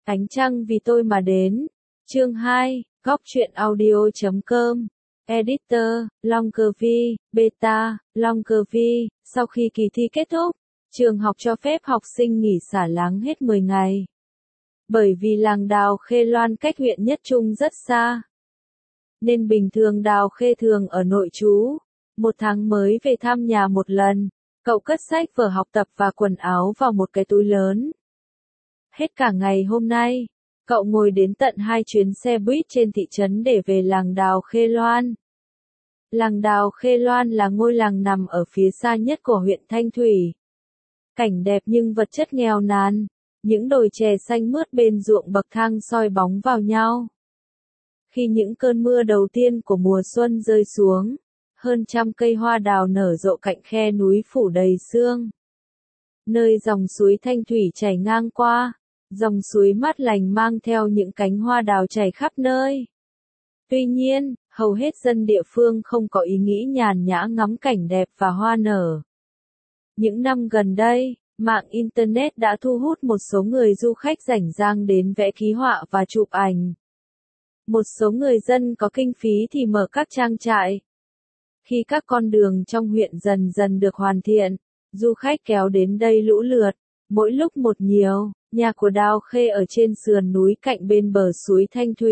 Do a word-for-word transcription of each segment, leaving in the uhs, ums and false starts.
Ánh trăng vì tôi mà đến. Chương hai, góc truyện audio chấm com. Editor, Longkervi, Beta, Longkervi. Sau khi kỳ thi kết thúc, trường học cho phép học sinh nghỉ xả láng hết mười ngày. Bởi vì làng Đào Khê Loan cách huyện Nhất Trung rất xa, nên bình thường Đào Khê thường ở nội trú. Một tháng mới về thăm nhà một lần. Cậu cất sách vở học tập và quần áo vào một cái túi lớn. Hết cả ngày hôm nay, cậu ngồi đến tận hai chuyến xe buýt trên thị trấn để về làng Đào Khê Loan. Làng Đào Khê Loan là ngôi làng nằm ở phía xa nhất của huyện Thanh Thủy. Cảnh đẹp nhưng vật chất nghèo nàn, những đồi chè xanh mướt bên ruộng bậc thang soi bóng vào nhau. Khi những cơn mưa đầu tiên của mùa xuân rơi xuống, hơn trăm cây hoa đào nở rộ cạnh khe núi phủ đầy sương. Nơi dòng suối Thanh Thủy chảy ngang qua, dòng suối mát lành mang theo những cánh hoa đào chảy khắp nơi. Tuy nhiên, hầu hết dân địa phương không có ý nghĩ nhàn nhã ngắm cảnh đẹp và hoa nở. Những năm gần đây, mạng Internet đã thu hút một số người du khách rảnh rang đến vẽ ký họa và chụp ảnh. Một số người dân có kinh phí thì mở các trang trại. Khi các con đường trong huyện dần dần được hoàn thiện, du khách kéo đến đây lũ lượt, mỗi lúc một nhiều. Nhà của Đào Khê ở trên sườn núi cạnh bên bờ suối Thanh Thủy.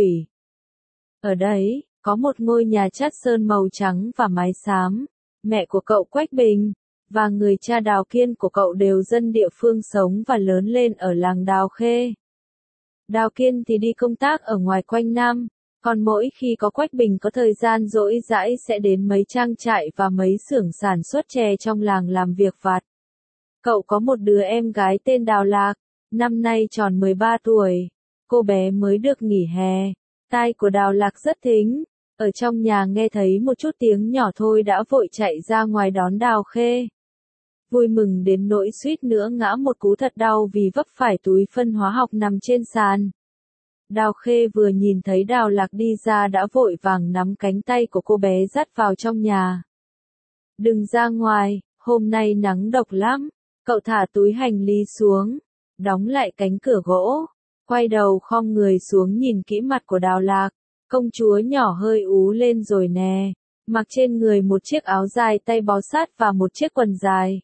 Ở đấy, có một ngôi nhà chát sơn màu trắng và mái xám. Mẹ của cậu Quách Bình, và người cha Đào Kiên của cậu đều dân địa phương sống và lớn lên ở làng Đào Khê. Đào Kiên thì đi công tác ở ngoài quanh năm, còn mỗi khi có Quách Bình có thời gian rỗi rãi sẽ đến mấy trang trại và mấy xưởng sản xuất chè trong làng làm việc vặt. Cậu có một đứa em gái tên Đào Lạc, năm nay tròn mười ba tuổi, cô bé mới được nghỉ hè. Tai của Đào Lạc rất thính, ở trong nhà nghe thấy một chút tiếng nhỏ thôi đã vội chạy ra ngoài đón Đào Khê. Vui mừng đến nỗi suýt nữa ngã một cú thật đau vì vấp phải túi phân hóa học nằm trên sàn. Đào Khê vừa nhìn thấy Đào Lạc đi ra đã vội vàng nắm cánh tay của cô bé dắt vào trong nhà. Đừng ra ngoài, hôm nay nắng độc lắm. Cậu thả túi hành lý xuống, đóng lại cánh cửa gỗ, quay đầu khom người xuống nhìn kỹ mặt của Đào Lạc. Công chúa nhỏ hơi ú lên rồi nè, mặc trên người một chiếc áo dài tay bó sát và một chiếc quần dài.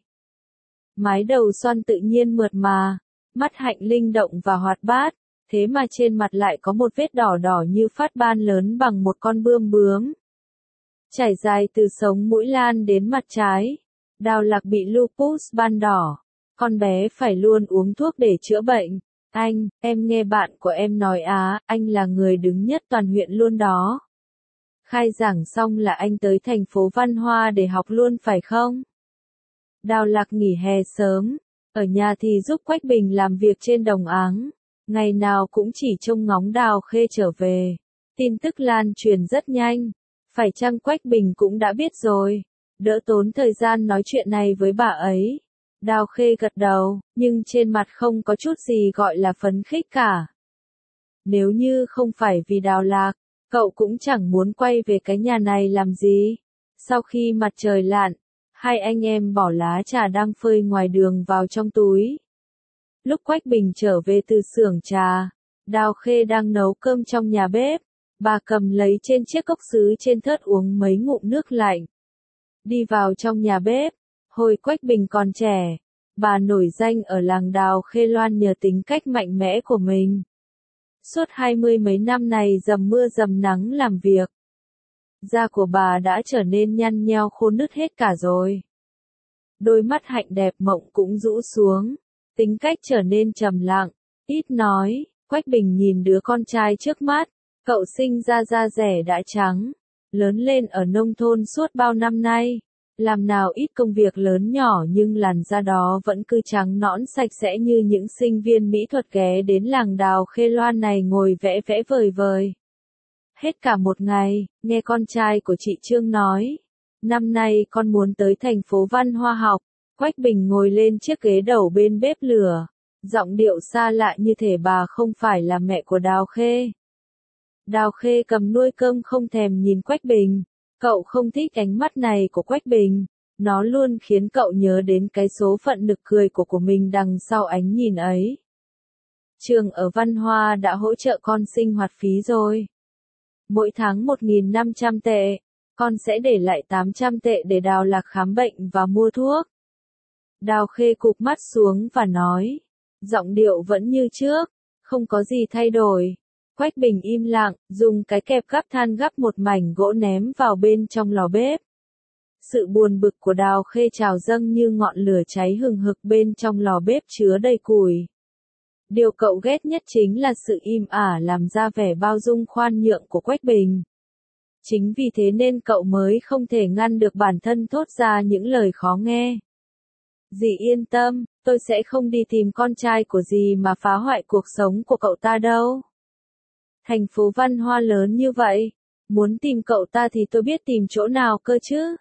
Mái đầu xoăn tự nhiên mượt mà, mắt hạnh linh động và hoạt bát, thế mà trên mặt lại có một vết đỏ đỏ như phát ban lớn bằng một con bươm bướm. Trải dài từ sống mũi lan đến mặt trái. Đào Lạc bị lupus ban đỏ. Con bé phải luôn uống thuốc để chữa bệnh. Anh, em nghe bạn của em nói á, anh là người đứng nhất toàn huyện luôn đó. Khai giảng xong là anh tới thành phố Văn Hoa để học luôn phải không? Đào Lạc nghỉ hè sớm, ở nhà thì giúp Quách Bình làm việc trên đồng áng. Ngày nào cũng chỉ trông ngóng Đào Khê trở về. Tin tức lan truyền rất nhanh. Phải chăng Quách Bình cũng đã biết rồi? Đỡ tốn thời gian nói chuyện này với bà ấy. Đào Khê gật đầu, nhưng trên mặt không có chút gì gọi là phấn khích cả. Nếu như không phải vì Đào Lạc, cậu cũng chẳng muốn quay về cái nhà này làm gì. Sau khi mặt trời lặn, hai anh em bỏ lá trà đang phơi ngoài đường vào trong túi. Lúc Quách Bình trở về từ xưởng trà, Đào Khê đang nấu cơm trong nhà bếp. Bà cầm lấy trên chiếc cốc sứ trên thớt uống mấy ngụm nước lạnh. Đi vào trong nhà bếp, hồi Quách Bình còn trẻ, bà nổi danh ở làng Đào Khê Loan nhờ tính cách mạnh mẽ của mình. Suốt hai mươi mấy năm này dầm mưa dầm nắng làm việc, da của bà đã trở nên nhăn nheo khô nứt hết cả rồi. Đôi mắt hạnh đẹp mộng cũng rũ xuống, tính cách trở nên trầm lặng, ít nói. Quách Bình nhìn đứa con trai trước mắt, cậu sinh ra da rẻ đã trắng, lớn lên ở nông thôn suốt bao năm nay. Làm nào ít công việc lớn nhỏ nhưng làn da đó vẫn cứ trắng nõn sạch sẽ như những sinh viên mỹ thuật ghé đến làng Đào Khê Loan này ngồi vẽ vẽ vời vời. Hết cả một ngày, nghe con trai của chị Trương nói, năm nay con muốn tới thành phố Văn Hoa học. Quách Bình ngồi lên chiếc ghế đầu bên bếp lửa, giọng điệu xa lạ như thể bà không phải là mẹ của Đào Khê. Đào Khê cầm nuôi cơm không thèm nhìn Quách Bình. Cậu không thích ánh mắt này của Quách Bình. Nó luôn khiến cậu nhớ đến cái số phận nực cười của của mình đằng sau ánh nhìn ấy. Trường ở Văn Hoa đã hỗ trợ con sinh hoạt phí rồi. Mỗi tháng một nghìn năm trăm tệ, con sẽ để lại tám trăm tệ để Đào Lạc khám bệnh và mua thuốc. Đào Khê cụp mắt xuống và nói, giọng điệu vẫn như trước, không có gì thay đổi. Quách Bình im lặng, dùng cái kẹp gắp than gắp một mảnh gỗ ném vào bên trong lò bếp. Sự buồn bực của Đào Khê trào dâng như ngọn lửa cháy hừng hực bên trong lò bếp chứa đầy củi. Điều cậu ghét nhất chính là sự im ả làm ra vẻ bao dung khoan nhượng của Quách Bình. Chính vì thế nên cậu mới không thể ngăn được bản thân thốt ra những lời khó nghe. Dì yên tâm, tôi sẽ không đi tìm con trai của dì mà phá hoại cuộc sống của cậu ta đâu. Thành phố Văn Hoa lớn như vậy, muốn tìm cậu ta thì tôi biết tìm chỗ nào cơ chứ.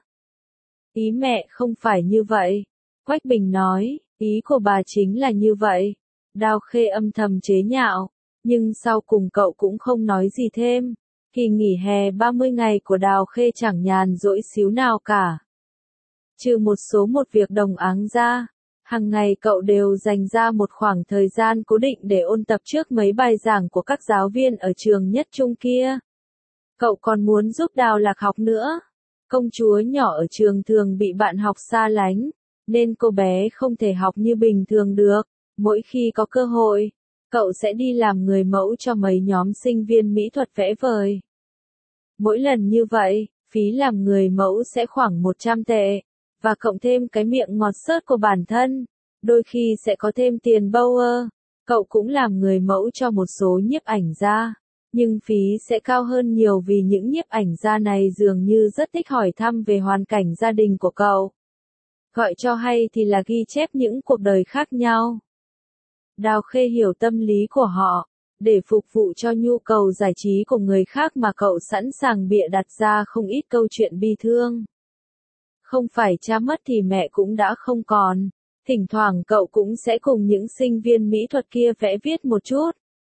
Ý mẹ không phải như vậy. Quách Bình nói, ý của bà chính là như vậy. Đào Khê âm thầm chế nhạo, nhưng sau cùng cậu cũng không nói gì thêm. Kỳ nghỉ hè ba mươi ngày của Đào Khê chẳng nhàn rỗi xíu nào cả. Trừ một số một việc đồng áng ra, hàng ngày cậu đều dành ra một khoảng thời gian cố định để ôn tập trước mấy bài giảng của các giáo viên ở trường nhất trung kia. Cậu còn muốn giúp Đào Lạc học nữa. Công chúa nhỏ ở trường thường bị bạn học xa lánh, nên cô bé không thể học như bình thường được. Mỗi khi có cơ hội, cậu sẽ đi làm người mẫu cho mấy nhóm sinh viên mỹ thuật vẽ vời. Mỗi lần như vậy, phí làm người mẫu sẽ khoảng một trăm tệ, và cộng thêm cái miệng ngọt xớt của bản thân, đôi khi sẽ có thêm tiền bâu ơ. Cậu cũng làm người mẫu cho một số nhiếp ảnh gia, nhưng phí sẽ cao hơn nhiều vì những nhiếp ảnh gia này dường như rất thích hỏi thăm về hoàn cảnh gia đình của cậu. Gọi cho hay thì là ghi chép những cuộc đời khác nhau. Đào Khê hiểu tâm lý của họ, để phục vụ cho nhu cầu giải trí của người khác mà cậu sẵn sàng bịa đặt ra không ít câu chuyện bi thương. Không phải cha mất thì mẹ cũng đã không còn, thỉnh thoảng cậu cũng sẽ cùng những sinh viên mỹ thuật kia vẽ viết một chút.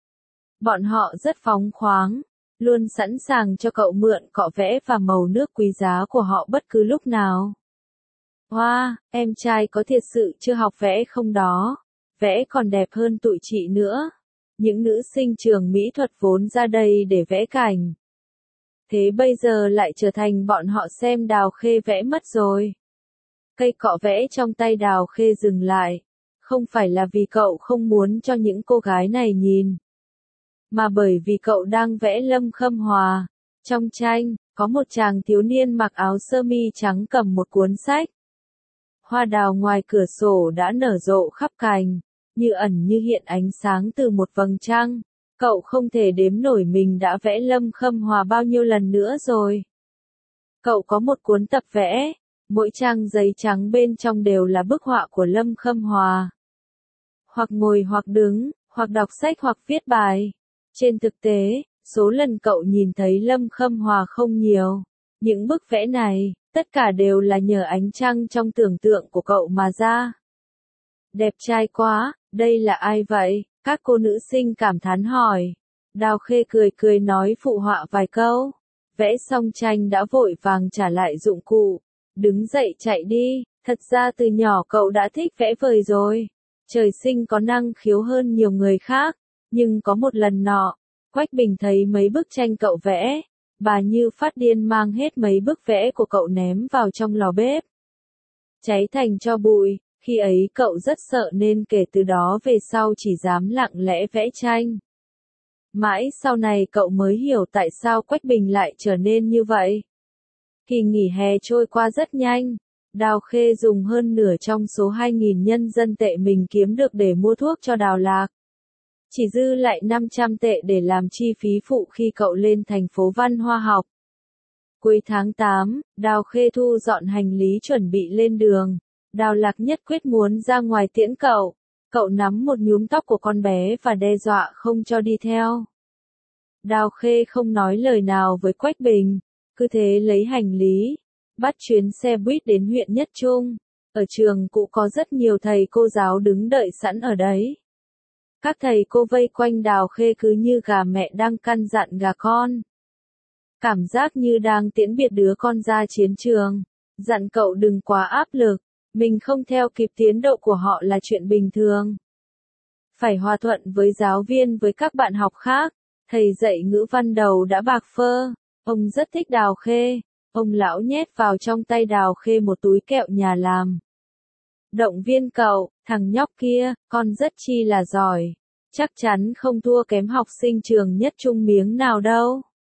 Bọn họ rất phóng khoáng, luôn sẵn sàng cho cậu mượn cọ vẽ và màu nước quý giá của họ bất cứ lúc nào. Hoa, wow, em trai có thiệt sự chưa học vẽ không đó? Vẽ còn đẹp hơn tụi chị nữa. Những nữ sinh trường mỹ thuật vốn ra đây để vẽ cảnh. Thế bây giờ lại trở thành bọn họ xem Đào Khê vẽ mất rồi. Cây cọ vẽ trong tay Đào Khê dừng lại. Không phải là vì cậu không muốn cho những cô gái này nhìn, mà bởi vì cậu đang vẽ Lâm Khâm Hòa. Trong tranh, có một chàng thiếu niên mặc áo sơ mi trắng cầm một cuốn sách. Hoa đào ngoài cửa sổ đã nở rộ khắp cành, như ẩn như hiện ánh sáng từ một vầng trăng. Cậu không thể đếm nổi mình đã vẽ Lâm Khâm Hòa bao nhiêu lần nữa rồi. Cậu có một cuốn tập vẽ, mỗi trang giấy trắng bên trong đều là bức họa của Lâm Khâm Hòa. Hoặc ngồi hoặc đứng, hoặc đọc sách hoặc viết bài. Trên thực tế, số lần cậu nhìn thấy Lâm Khâm Hòa không nhiều. Những bức vẽ này, tất cả đều là nhờ ánh trăng trong tưởng tượng của cậu mà ra. Đẹp trai quá, đây là ai vậy? Các cô nữ sinh cảm thán hỏi. Đào Khê cười cười nói phụ họa vài câu. Vẽ xong tranh đã vội vàng trả lại dụng cụ. Đứng dậy chạy đi, thật ra từ nhỏ cậu đã thích vẽ vời rồi. Trời sinh có năng khiếu hơn nhiều người khác. Nhưng có một lần nọ, Quách Bình thấy mấy bức tranh cậu vẽ. Bà như phát điên mang hết mấy bức vẽ của cậu ném vào trong lò bếp. Cháy thành tro bụi. Khi ấy cậu rất sợ nên kể từ đó về sau chỉ dám lặng lẽ vẽ tranh. Mãi sau này cậu mới hiểu tại sao Quách Bình lại trở nên như vậy. Kỳ nghỉ hè trôi qua rất nhanh. Đào Khê dùng hơn nửa trong số hai nghìn nhân dân tệ mình kiếm được để mua thuốc cho Đào Lạc. Chỉ dư lại năm trăm tệ để làm chi phí phụ khi cậu lên thành phố Văn Hoa học. Cuối tháng tám, Đào Khê thu dọn hành lý chuẩn bị lên đường. Đào Lạc nhất quyết muốn ra ngoài tiễn cậu. Cậu nắm một nhúm tóc của con bé và đe dọa không cho đi theo. Đào Khê không nói lời nào với Quách Bình, cứ thế lấy hành lý, bắt chuyến xe buýt đến huyện Nhất Trung. Ở trường cũng có rất nhiều thầy cô giáo đứng đợi sẵn ở đấy. Các thầy cô vây quanh Đào Khê cứ như gà mẹ đang căn dặn gà con. Cảm giác như đang tiễn biệt đứa con ra chiến trường. Dặn cậu đừng quá áp lực. Mình không theo kịp tiến độ của họ là chuyện bình thường. phải hòa thuận với giáo viên với các bạn học khác. Thầy dạy ngữ văn đầu đã bạc phơ, ông rất thích Đào Khê, ông lão nhét vào trong tay Đào Khê một túi kẹo nhà làm. Động viên cậu, thằng nhóc kia, con rất chi là giỏi, chắc chắn không thua kém học sinh trường nhất trung miếng nào đâu.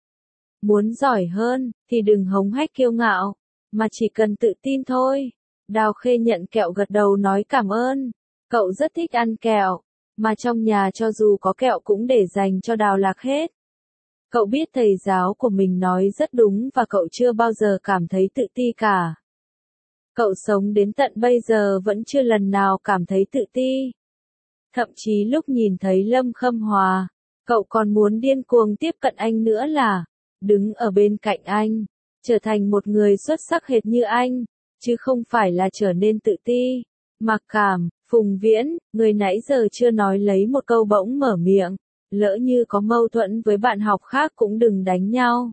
Muốn giỏi hơn, thì đừng hống hách kiêu ngạo, mà chỉ cần tự tin thôi. Đào Khê nhận kẹo gật đầu nói cảm ơn, cậu rất thích ăn kẹo, mà trong nhà cho dù có kẹo cũng để dành cho Đào Lạc hết. Cậu biết thầy giáo của mình nói rất đúng và cậu chưa bao giờ cảm thấy tự ti cả. Cậu sống đến tận bây giờ vẫn chưa lần nào cảm thấy tự ti. Thậm chí lúc nhìn thấy Lâm Khâm Hòa, cậu còn muốn điên cuồng tiếp cận anh nữa là, đứng ở bên cạnh anh, trở thành một người xuất sắc hệt như anh, chứ không phải là trở nên tự ti. Mặc Cảm, Phùng Viễn, người nãy giờ chưa nói lấy một câu bỗng mở miệng, lỡ như có mâu thuẫn với bạn học khác cũng đừng đánh nhau.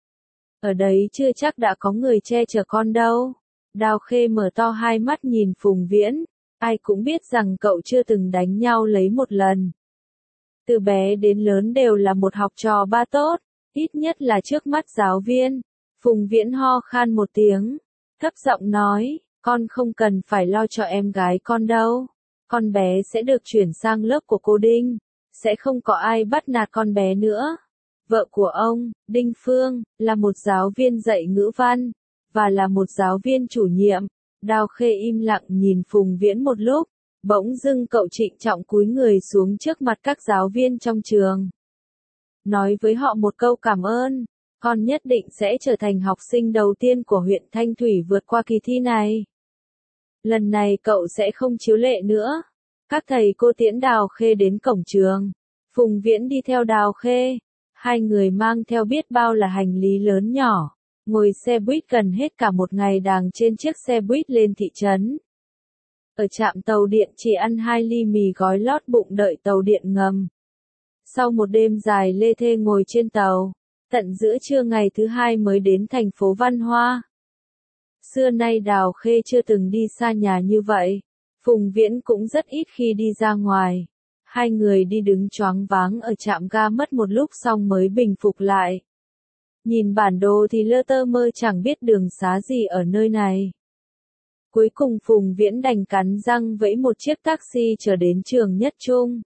Ở đấy chưa chắc đã có người che chở con đâu. Đào Khê mở to hai mắt nhìn Phùng Viễn, ai cũng biết rằng cậu chưa từng đánh nhau lấy một lần. Từ bé đến lớn đều là một học trò ba tốt, ít nhất là trước mắt giáo viên. Phùng Viễn ho khan một tiếng, thấp giọng nói, con không cần phải lo cho em gái con đâu. Con bé sẽ được chuyển sang lớp của cô Đinh, sẽ không có ai bắt nạt con bé nữa. Vợ của ông, Đinh Phương, là một giáo viên dạy ngữ văn, và là một giáo viên chủ nhiệm. Đào Khê im lặng nhìn Phùng Viễn một lúc, bỗng dưng cậu trịnh trọng cúi người xuống trước mặt các giáo viên trong trường. Nói với họ một câu cảm ơn, con nhất định sẽ trở thành học sinh đầu tiên của huyện Thanh Thủy vượt qua kỳ thi này. Lần này cậu sẽ không chiếu lệ nữa. Các thầy cô tiễn Đào Khê đến cổng trường. Phùng Viễn đi theo Đào Khê. Hai người mang theo biết bao là hành lý lớn nhỏ. Ngồi xe buýt gần hết cả một ngày đàng trên chiếc xe buýt lên thị trấn. Ở trạm tàu điện chỉ ăn hai ly mì gói lót bụng đợi tàu điện ngầm. Sau một đêm dài lê thê ngồi trên tàu, tận giữa trưa ngày thứ hai mới đến thành phố Văn Hoa. Xưa nay Đào Khê chưa từng đi xa nhà như vậy. Phùng Viễn cũng rất ít khi đi ra ngoài. Hai người đi đứng choáng váng ở trạm ga mất một lúc xong mới bình phục lại. Nhìn bản đồ thì lơ tơ mơ chẳng biết đường xá gì ở nơi này. Cuối cùng Phùng Viễn đành cắn răng vẫy một chiếc taxi trở đến trường Nhất Trung.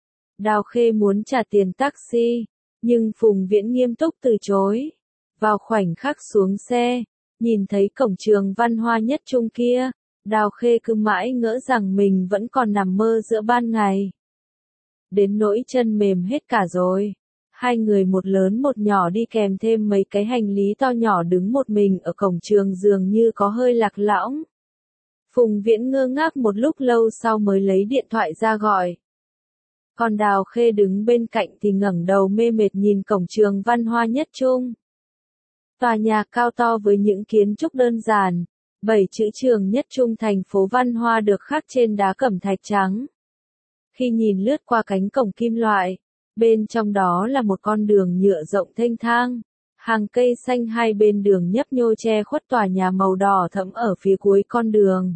Đào Khê muốn trả tiền taxi, nhưng Phùng Viễn nghiêm túc từ chối. Vào khoảnh khắc xuống xe, nhìn thấy cổng trường Văn Hoa Nhất Trung kia, Đào Khê cứ mãi ngỡ rằng mình vẫn còn nằm mơ giữa ban ngày. Đến nỗi chân mềm hết cả rồi. Hai người một lớn một nhỏ đi kèm thêm mấy cái hành lý to nhỏ đứng một mình ở cổng trường dường như có hơi lạc lõng. Phùng Viễn ngơ ngác một lúc lâu sau mới lấy điện thoại ra gọi. Còn Đào Khê đứng bên cạnh thì ngẩng đầu mê mệt nhìn cổng trường Văn Hoa Nhất Trung. Tòa nhà cao to với những kiến trúc đơn giản, bảy chữ trường Nhất Trung thành phố Văn Hoa được khắc trên đá cẩm thạch trắng. Khi nhìn lướt qua cánh cổng kim loại, bên trong đó là một con đường nhựa rộng thênh thang, hàng cây xanh hai bên đường nhấp nhô che khuất tòa nhà màu đỏ thẫm ở phía cuối con đường.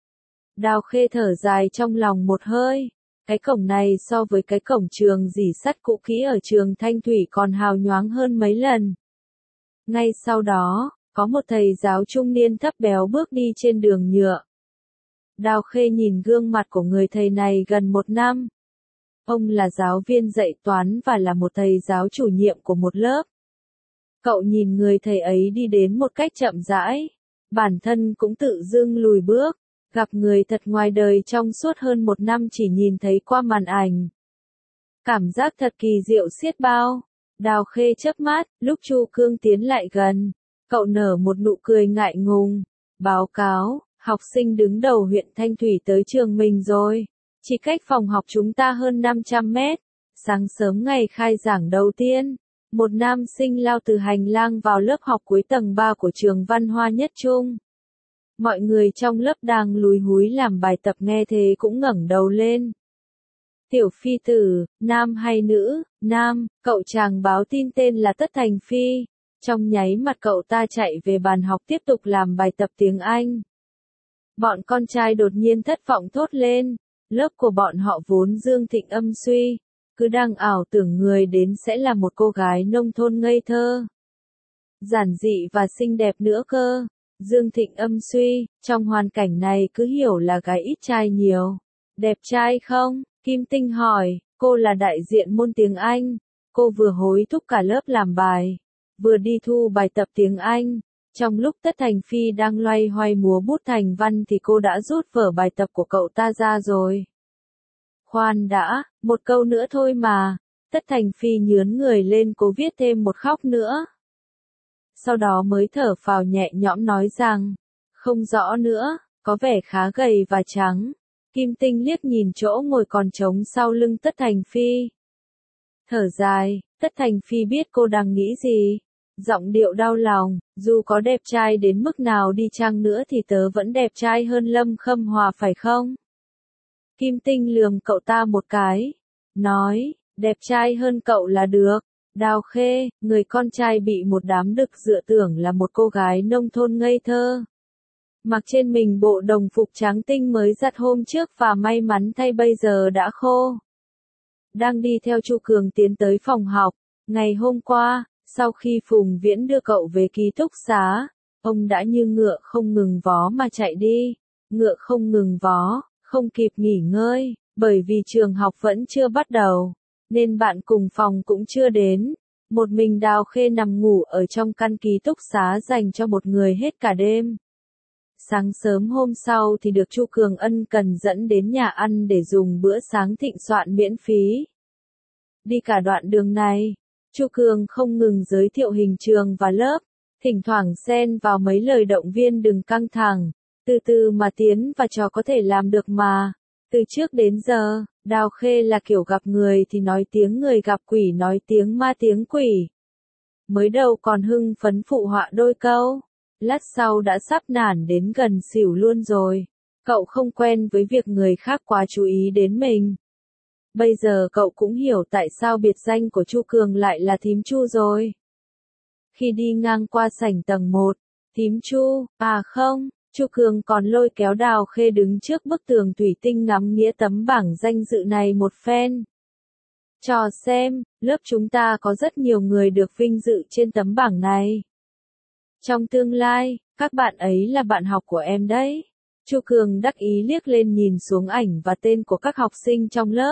Đào Khê thở dài trong lòng một hơi, cái cổng này so với cái cổng trường rỉ sắt cũ kỹ ở trường Thanh Thủy còn hào nhoáng hơn mấy lần. Ngay sau đó, có một thầy giáo trung niên thấp béo bước đi trên đường nhựa. Đào Khê nhìn gương mặt của người thầy này gần một năm. Ông là giáo viên dạy toán và là một thầy giáo chủ nhiệm của một lớp. Cậu nhìn người thầy ấy đi đến một cách chậm rãi. Bản thân cũng tự dưng lùi bước. Gặp người thật ngoài đời trong suốt hơn một năm chỉ nhìn thấy qua màn ảnh. Cảm giác thật kỳ diệu xiết bao. Đào Khê chớp mắt, lúc Chu Cương tiến lại gần. Cậu nở một nụ cười ngại ngùng. Báo cáo, học sinh đứng đầu huyện Thanh Thủy tới trường mình rồi. Chỉ cách phòng học chúng ta hơn năm trăm mét. Sáng sớm ngày khai giảng đầu tiên, một nam sinh lao từ hành lang vào lớp học cuối tầng ba của trường Văn Hoa Nhất Trung. Mọi người trong lớp đang lúi húi làm bài tập nghe thế cũng ngẩng đầu lên. Tiểu Phi tử, nam hay nữ? Nam, cậu chàng báo tin tên là Tất Thành Phi. Trong nháy mặt cậu ta chạy về bàn học tiếp tục làm bài tập tiếng Anh. Bọn con trai đột nhiên thất vọng thốt lên. Lớp của bọn họ vốn dương thịnh âm suy, cứ đang ảo tưởng người đến sẽ là một cô gái nông thôn ngây thơ, giản dị và xinh đẹp nữa cơ. Dương thịnh âm suy, trong hoàn cảnh này cứ hiểu là gái ít trai nhiều. Đẹp trai không? Kim Tinh hỏi, cô là đại diện môn tiếng Anh. Cô vừa hối thúc cả lớp làm bài, vừa đi thu bài tập tiếng Anh. Trong lúc Tất Thành Phi đang loay hoay múa bút thành văn thì cô đã rút vở bài tập của cậu ta ra rồi. Khoan đã, một câu nữa thôi mà. Tất Thành Phi nhướn người lên cố viết thêm một khóc nữa. Sau đó mới thở phào nhẹ nhõm nói rằng, không rõ nữa, có vẻ khá gầy và trắng. Kim Tinh liếc nhìn chỗ ngồi còn trống sau lưng Tất Thành Phi. Thở dài, Tất Thành Phi biết cô đang nghĩ gì. Giọng điệu đau lòng, dù có đẹp trai đến mức nào đi chăng nữa thì tớ vẫn đẹp trai hơn Lâm Khâm Hòa phải không? Kim Tinh lườm cậu ta một cái, nói, đẹp trai hơn cậu là được. Đào Khê, người con trai bị một đám đực dựa tưởng là một cô gái nông thôn ngây thơ. Mặc trên mình bộ đồng phục trắng tinh mới giặt hôm trước và may mắn thay bây giờ đã khô. Đang đi theo Chu Cường tiến tới phòng học, ngày hôm qua, sau khi Phùng Viễn đưa cậu về ký túc xá, ông đã như ngựa không ngừng vó mà chạy đi. Ngựa không ngừng vó, không kịp nghỉ ngơi, bởi vì trường học vẫn chưa bắt đầu, nên bạn cùng phòng cũng chưa đến. Một mình Đào Khê nằm ngủ ở trong căn ký túc xá dành cho một người hết cả đêm. Sáng sớm hôm sau thì được Chu Cường ân cần dẫn đến nhà ăn để dùng bữa sáng thịnh soạn miễn phí. Đi cả đoạn đường này, Chu Cường không ngừng giới thiệu hình trường và lớp, thỉnh thoảng xen vào mấy lời động viên đừng căng thẳng, từ từ mà tiến và trò có thể làm được mà. Từ trước đến giờ, Đào Khê là kiểu gặp người thì nói tiếng người gặp quỷ nói tiếng ma tiếng quỷ. Mới đầu còn hưng phấn phụ họa đôi câu, lát sau đã sắp nản đến gần xỉu luôn rồi. Cậu không quen với việc người khác quá chú ý đến mình. Bây giờ cậu cũng hiểu tại sao biệt danh của Chu Cường lại là Thím Chu rồi. Khi đi ngang qua sảnh tầng một, Thím Chu, à không, Chu Cường còn lôi kéo Đào Khê đứng trước bức tường thủy tinh ngắm nghĩa tấm bảng danh dự này một phen. Cho xem, lớp chúng ta có rất nhiều người được vinh dự trên tấm bảng này. Trong tương lai, các bạn ấy là bạn học của em đấy. Chu Cường đắc ý liếc lên nhìn xuống ảnh và tên của các học sinh trong lớp.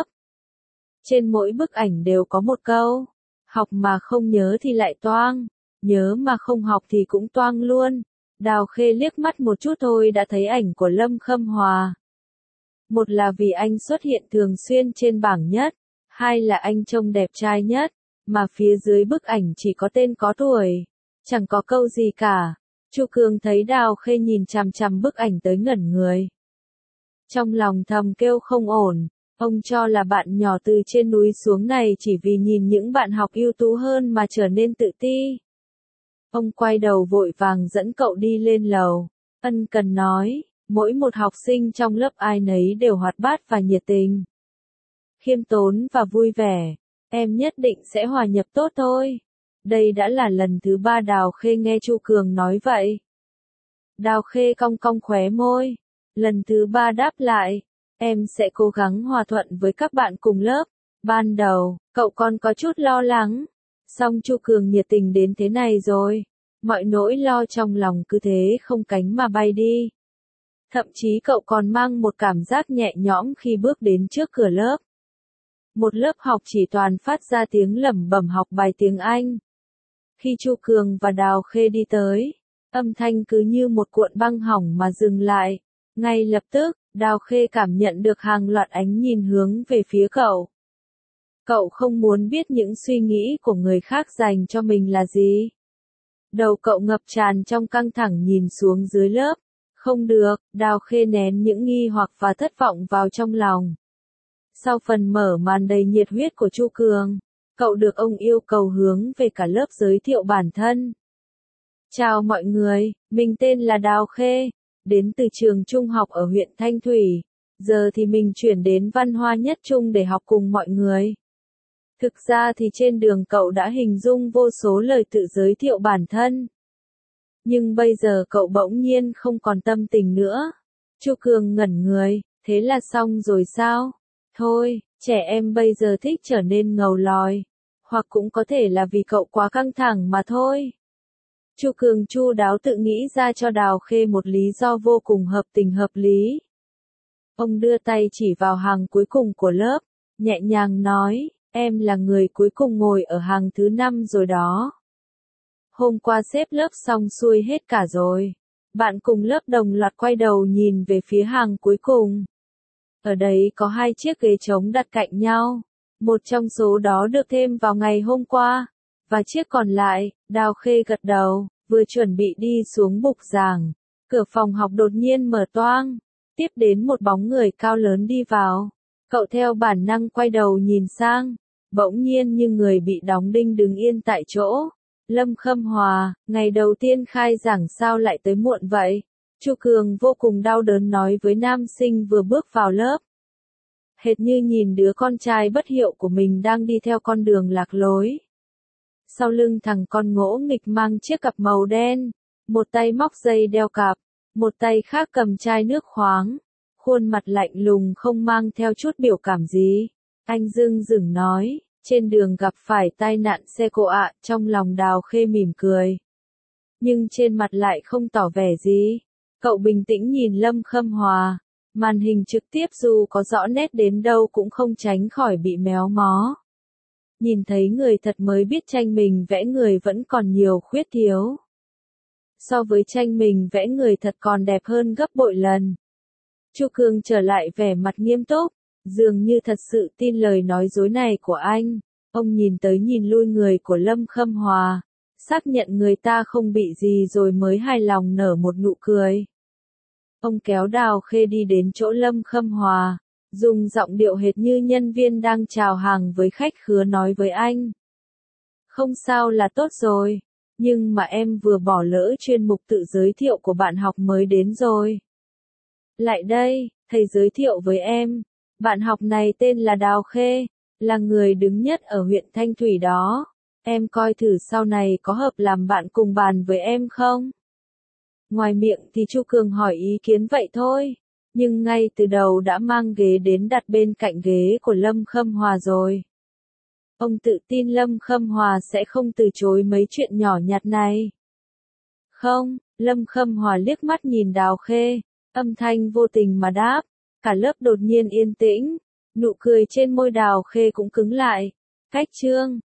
Trên mỗi bức ảnh đều có một câu, học mà không nhớ thì lại toang, nhớ mà không học thì cũng toang luôn. Đào Khê liếc mắt một chút thôi đã thấy ảnh của Lâm Khâm Hòa. Một là vì anh xuất hiện thường xuyên trên bảng nhất, hai là anh trông đẹp trai nhất, mà phía dưới bức ảnh chỉ có tên có tuổi, chẳng có câu gì cả. Chu Cường thấy Đào Khê nhìn chằm chằm bức ảnh tới ngẩn người. Trong lòng thầm kêu không ổn, ông cho là bạn nhỏ từ trên núi xuống này chỉ vì nhìn những bạn học ưu tú hơn mà trở nên tự ti. Ông quay đầu vội vàng dẫn cậu đi lên lầu, ân cần nói, mỗi một học sinh trong lớp ai nấy đều hoạt bát và nhiệt tình. Khiêm tốn và vui vẻ, em nhất định sẽ hòa nhập tốt thôi. Đây đã là lần thứ ba Đào Khê nghe Chu Cường nói vậy. Đào Khê cong cong khóe môi, lần thứ ba đáp lại, em sẽ cố gắng hòa thuận với các bạn cùng lớp. Ban đầu, cậu còn có chút lo lắng. Song Chu Cường nhiệt tình đến thế này rồi, mọi nỗi lo trong lòng cứ thế không cánh mà bay đi. Thậm chí cậu còn mang một cảm giác nhẹ nhõm khi bước đến trước cửa lớp. Một lớp học chỉ toàn phát ra tiếng lẩm bẩm học bài tiếng Anh. Khi Chu Cường và Đào Khê đi tới, âm thanh cứ như một cuộn băng hỏng mà dừng lại. Ngay lập tức, Đào Khê cảm nhận được hàng loạt ánh nhìn hướng về phía cậu. Cậu không muốn biết những suy nghĩ của người khác dành cho mình là gì. Đầu cậu ngập tràn trong căng thẳng nhìn xuống dưới lớp. Không được, Đào Khê nén những nghi hoặc và thất vọng vào trong lòng. Sau phần mở màn đầy nhiệt huyết của Chu Cường, cậu được ông yêu cầu hướng về cả lớp giới thiệu bản thân. Chào mọi người, mình tên là Đào Khê, đến từ trường trung học ở huyện Thanh Thủy. Giờ thì mình chuyển đến Văn Hoa Nhất Trung để học cùng mọi người. Thực ra thì trên đường cậu đã hình dung vô số lời tự giới thiệu bản thân. Nhưng bây giờ cậu bỗng nhiên không còn tâm tình nữa. Chu Cường ngẩn người, Thế là xong rồi sao? Thôi, trẻ em bây giờ thích trở nên ngầu lòi. Hoặc cũng có thể là vì cậu quá căng thẳng mà thôi. Chu Cường chu đáo tự nghĩ ra cho Đào Khê một lý do vô cùng hợp tình hợp lý. Ông đưa tay chỉ vào hàng cuối cùng của lớp, nhẹ nhàng nói, em là người cuối cùng ngồi ở hàng thứ năm rồi đó. Hôm qua xếp lớp xong xuôi hết cả rồi. Bạn cùng lớp đồng loạt quay đầu nhìn về phía hàng cuối cùng. Ở đấy có hai chiếc ghế trống đặt cạnh nhau. Một trong số đó được thêm vào ngày hôm qua. Và chiếc còn lại, Đào Khê gật đầu, vừa chuẩn bị đi xuống bục giảng. Cửa phòng học đột nhiên mở toang. Tiếp đến một bóng người cao lớn đi vào. Cậu theo bản năng quay đầu nhìn sang. Bỗng nhiên như người bị đóng đinh đứng yên tại chỗ. Lâm Khâm Hòa, ngày đầu tiên khai giảng sao lại tới muộn vậy? Chu Cường vô cùng đau đớn nói với nam sinh vừa bước vào lớp. Hệt như nhìn đứa con trai bất hiệu của mình đang đi theo con đường lạc lối. Sau lưng thằng con ngỗ nghịch mang chiếc cặp màu đen, một tay móc dây đeo cặp, một tay khác cầm chai nước khoáng, khuôn mặt lạnh lùng không mang theo chút biểu cảm gì. Anh dưng dửng nói, trên đường gặp phải tai nạn xe cộ ạ, trong lòng Đào Khê mỉm cười. Nhưng trên mặt lại không tỏ vẻ gì. Cậu bình tĩnh nhìn Lâm Khâm Hòa, màn hình trực tiếp dù có rõ nét đến đâu cũng không tránh khỏi bị méo mó. Nhìn thấy người thật mới biết tranh mình vẽ người vẫn còn nhiều khuyết thiếu. So với tranh mình vẽ người thật còn đẹp hơn gấp bội lần. Chu Cường trở lại vẻ mặt nghiêm túc, dường như thật sự tin lời nói dối này của anh. Ông nhìn tới nhìn lui người của Lâm Khâm Hòa, xác nhận người ta không bị gì rồi mới hài lòng nở một nụ cười. Ông kéo Đào Khê đi đến chỗ Lâm Khâm Hòa, dùng giọng điệu hệt như nhân viên đang chào hàng với khách khứa nói với anh. Không sao là tốt rồi, nhưng mà em vừa bỏ lỡ chuyên mục tự giới thiệu của bạn học mới đến rồi. Lại đây, thầy giới thiệu với em, bạn học này tên là Đào Khê, là người đứng nhất ở huyện Thanh Thủy đó. Em coi thử sau này có hợp làm bạn cùng bàn với em không? Ngoài miệng thì Chu Cường hỏi ý kiến vậy thôi, nhưng ngay từ đầu đã mang ghế đến đặt bên cạnh ghế của Lâm Khâm Hòa rồi. Ông tự tin Lâm Khâm Hòa sẽ không từ chối mấy chuyện nhỏ nhặt này. Không, Lâm Khâm Hòa liếc mắt nhìn Đào Khê, âm thanh vô tình mà đáp, cả lớp đột nhiên yên tĩnh, nụ cười trên môi Đào Khê cũng cứng lại. Cách chương